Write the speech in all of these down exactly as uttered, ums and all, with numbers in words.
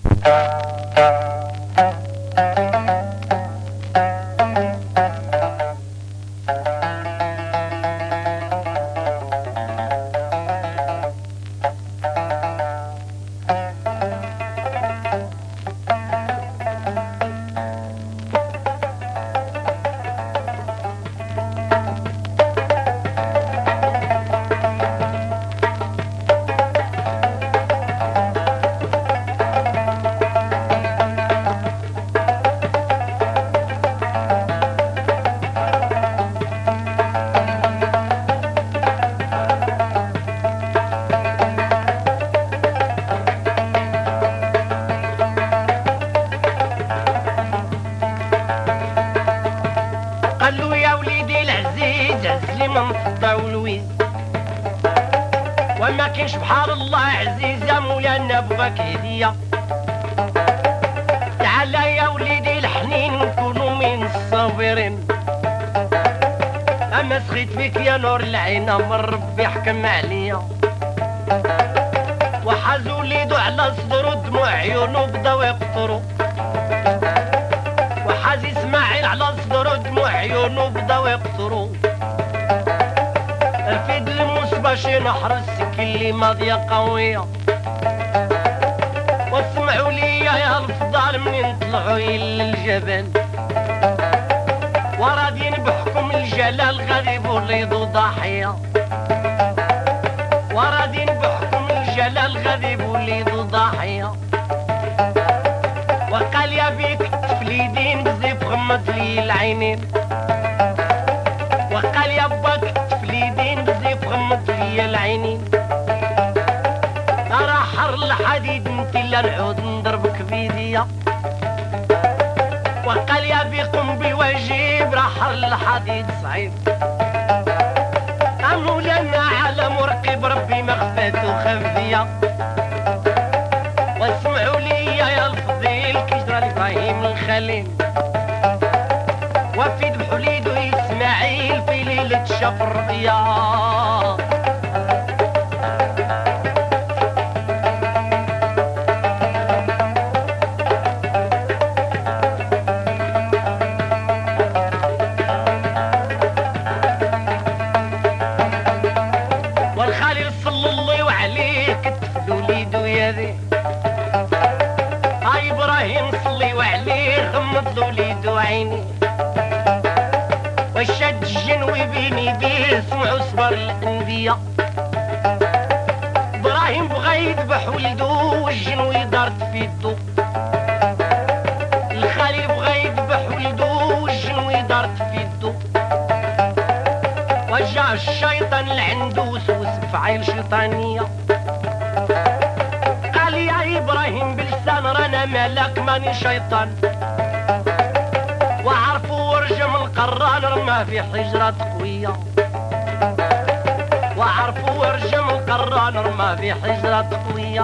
وما كاينش بحال الله عزيز يا مولانا بغاك هديه. تعال يا وليدي الحنين نكونوا من الصابرين. اما سخيت فيك يا نور العين من ربي حكم عليا. وحاز وليدو على صدرو دموع عيونو بداو يقطرو. وحاز اسماعيل على صدرو دموع عيونو بداو يقطرو. الفيد الموس باش ينحر السكين اللي ماضيه قويه. واسمعوا لي يا الفضال منين طلعوا الى الجبل. ورادين بحكم الجلال غادي يوليدوا ضحيه. ورادين بحكم الجلال غادي يوليدوا ضحيه. وقال يا بيك التفليدين بزيف غمض لي العينين. وقال يا باك التفليدين بزيف غمض لي العينين. ترى حر الحديد انت لا نعود نضربك بيديا. وقال يا بي قم بالواجب راه حر الحديد صعيب. مولانا على مرقب ربي ما خفاتو خفيه. واسمعوا لي يا الفضيل كيجرى لابراهيم الخليل. وفي ذبحوا ليدو اسماعيل في ليله شاف الرؤيا. والخليل صلى الله عليه كتف وليدو يا ذي. هاي ابراهيم صلي وعليه غمض وليدو عيني. وشد الجنوي بيني بيه سمعوا صبر الانبياء. ابراهيم بغى يذبح ولدو والجنوي دارت في يدو. الخليل بغى يذبح ولدو والجنوي دارت في يدو. وجا الشيطان لعندو وسوس بفعيل شيطانيه. قال يا ابراهيم بلسان رانا مالك ماني شيطان. وعرفوا ورجم القران رماه في حجرة قوية. وعرفوا ورجم القران رماه في حجرة قوية.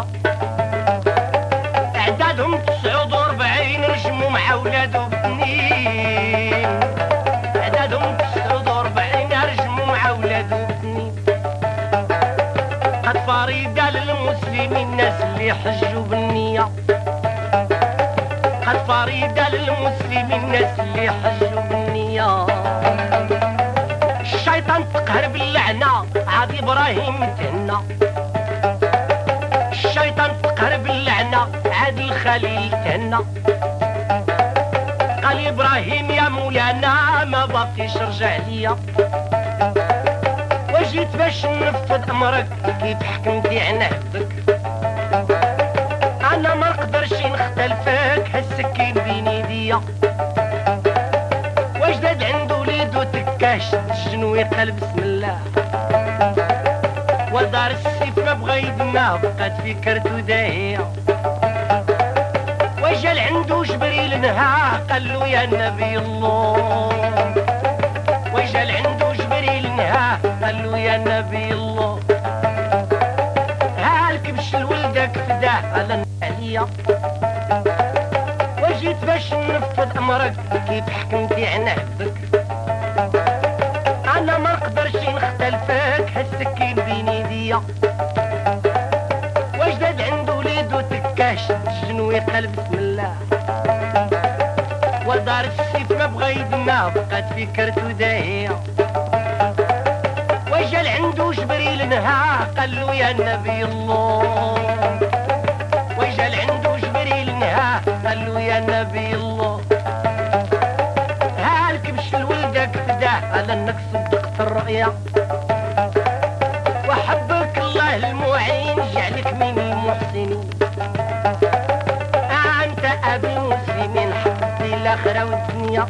اعدادهم تسعود وربعين رجموا مع ولاد وبنين. اعدادهم تسعود وربعين رجموا مع ولاد وبنين. قد فريدة للمسلمين الناس اللي حجوا بالنية. قد فريدة للمسلمين الناس اللي حجوا بالنية. الشيطان تقهر باللعنة عاد ابراهيم تهنى. الشيطان تقهر باللعنة عاد الخليل تهنى. قال ابراهيم يا مولانا ما باقيش رجع ليا. وجيت باش ننفذ امرك كيف حكمتي عن عهدك. انا ما نقدرش نختلفك هالسكين بين يديا. وجداد عنده وليدو تكاش الجنوي قال بسم الله. ودار السيف ما بغا يدنا بقات في كرتو داهيه. وجا عنده جبريل نهاه قال له يا نبي الله. وجا عنده جبريل نهاه قال له يا نبي الله. هالك باش لولدك فداه على عليا. وجيت باش ننفذ امرك كيف حكمتي عن عهدك. انا ما نقدرش نختلفك هالسكين بين يديا. وجداد عنده وليدو تكاش الجنو ينوي قلب بسم الله ودار السيف ما بغى يدنا بقات فكرته داهية وجا عنده جبريل نهاه قال له يا نبي الله وجا عنده جبريل نهاه قال له يا نبي الله هالك باش لولدك فداه على انك صدقت الرؤيا وحبك الله المعين جعلك من المحسنين انت ابي المسلمين حفظي الاخره والدنيا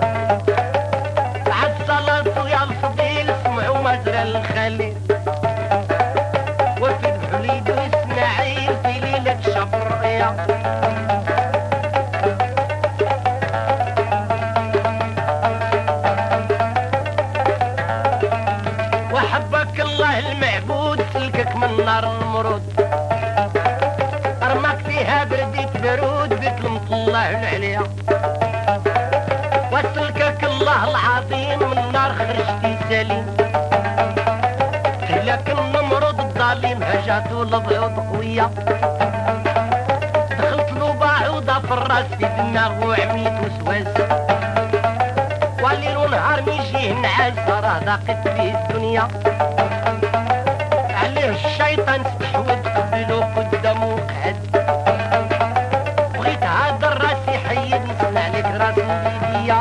بعد صلاته يا الفضيل سمعوا مزرى الخليل وفي الحليد واسماعيل في ليله شاف الرؤيا وحبك الله المعبود سلكك من نار المرود رماك فيها برديت برود بكلمة الله العليا وسلكك الله العظيم من نار خرجتي سليم لكن النمرود الظالم هجاته لضعوض قوية دخلت له باعوضة في الراس في دماغه وعملت وسواس والليل ونهار ميجيه نعاس راه ضاقت به الدنيا عليه الشيطان استحوذ قبلو قدامو قعد بغيت هذا الراس يحيد نصنع لك راس نبيدية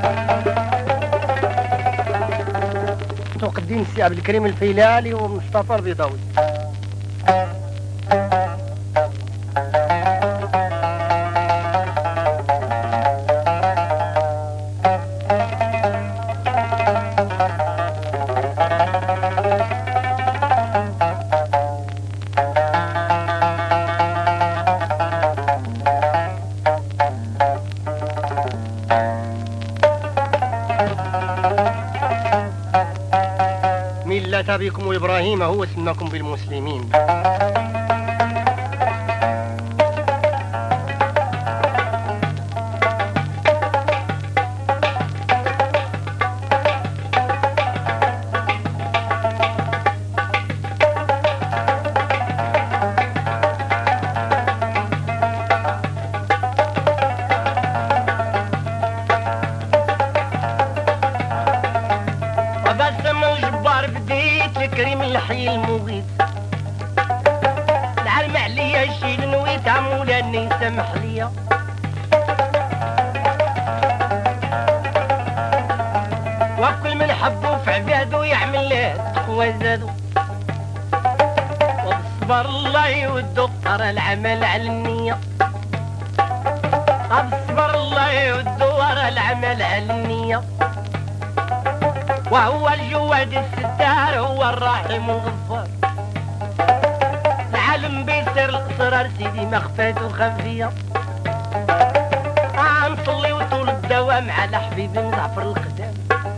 تقديم السي عبد الكريم الفيلالي ومصطفى البيضاوي. ملة أبيكم إبراهيم هو سماكم بالمسلمين. كريم الحي المغيث العلم عليا شي نويت عمولاني سامح ليا وكل من حبه في عبادو يعمل له التقوى زادو وبصبر الله يودو ترى العمل على النية وبصبر الله يودو ورا العمل على النية وهو الجواد الستار هو الرحيم الغفار العالم بيسر الاسرار سيدي مخفات وخفيه آه نصلي وطول الدوام على حبيبي مزعفر القدام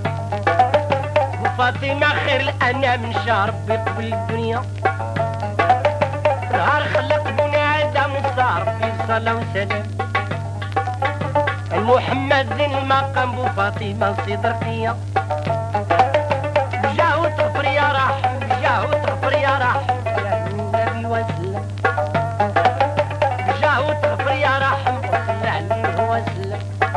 وفاطمه خير الانام شاء ربي قبل الدنيا نهار خلق بني ادم صار ربي صلاه وسلام المحمد ذي المقام بو فاطمه صدر فيا جاو تغفر يا رحم جاو تغفر يا رحم يا النبي وسلم جاو تغفر يا رحم وصل عليه وسلم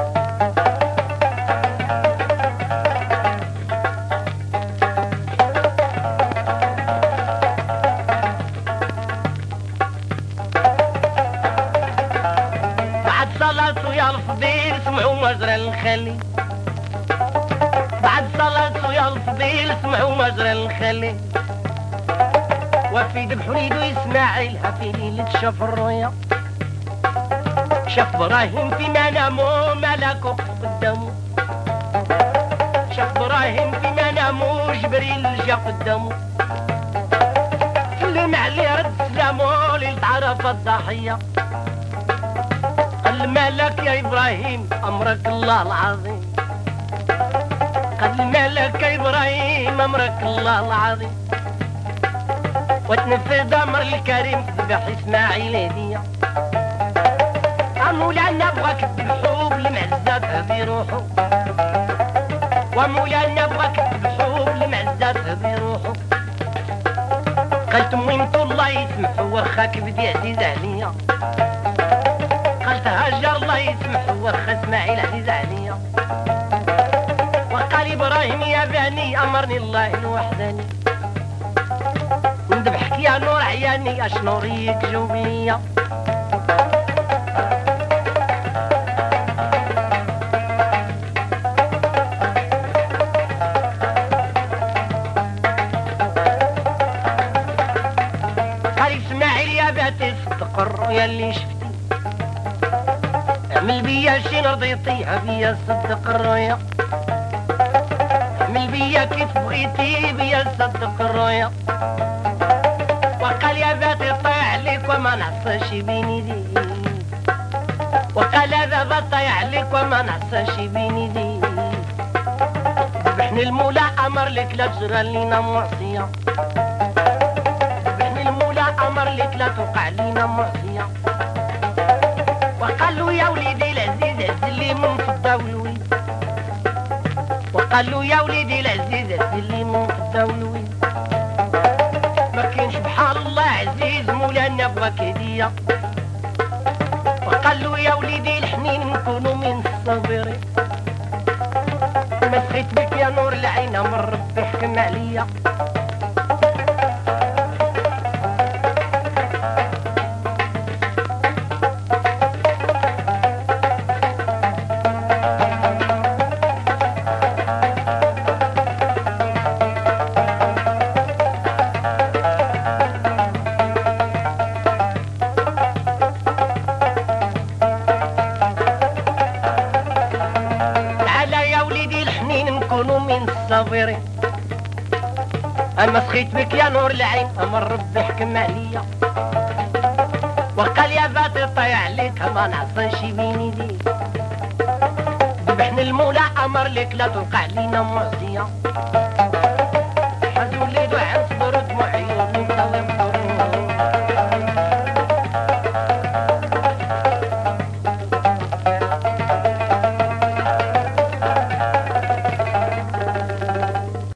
بعد صلاته يا الفضيل سمعوا مجرى الخليل بعد صلاته يا الفضيل اسمعوا مجرى الخليل وفي ذبح وليدو اسماعيل في ليلة شاف الرؤيا شاف ابراهيم في منامه ملك وقف قدامه شاف ابراهيم في منامه جبريل جا قدامه سلم عليه رد سلامه ليلة عرفة الضحية قال الملك يا ابراهيم امرك الله العظيم قد مالك يا ابراهيم امرك الله العظيم وتنفذ امر الكريم تذبح اسماعيل هديه مولانا بغاك تذبحو بالمعزه تهدي روحو ومولانا بغاك تذبحو بالمعزه تهدي روحو قالت ميمتو الله يسمحو واخاك بدي عزيز عليا الله يسمح وخا اسماعيل عزيز عليا وقال ابراهيم يا بني امرني الله الوحداني نذبحك يا نور عياني اشنوريك جوبيا صدق الرؤيا اللي شفتي اعمل بيا شي رضيتيها بيا صدق الرؤيا اعمل بيا كيف بغيتي بيا صدق الرؤيا وقال يا باتي طيع عليك وما نعصاش بين يديك وقال هذا بطيع عليك وما نعصاش بين يديك ذبحني المولى امر لك لا تجرى لينا معصيه امر لك لا توقع لينا معصيه وقال له يا وليدي العزيز عز لي من فضه والويد وقال له يا وليدي العزيز عز لي من فضه والويد ما كاينش بحال الله عزيز مولانا بغاك هديه وقال له يا وليدي الحنين نكونوا من الصابرين ما سخيت بك يا نور العين من ربي حكم عليا صابرين اما سخيت بك يا نور العين امر ربي حكم عليا وقال يا باتي طيع عليك ما نعصاش بين يديك ذبحني المولى امر لك لا توقع لينا معصيه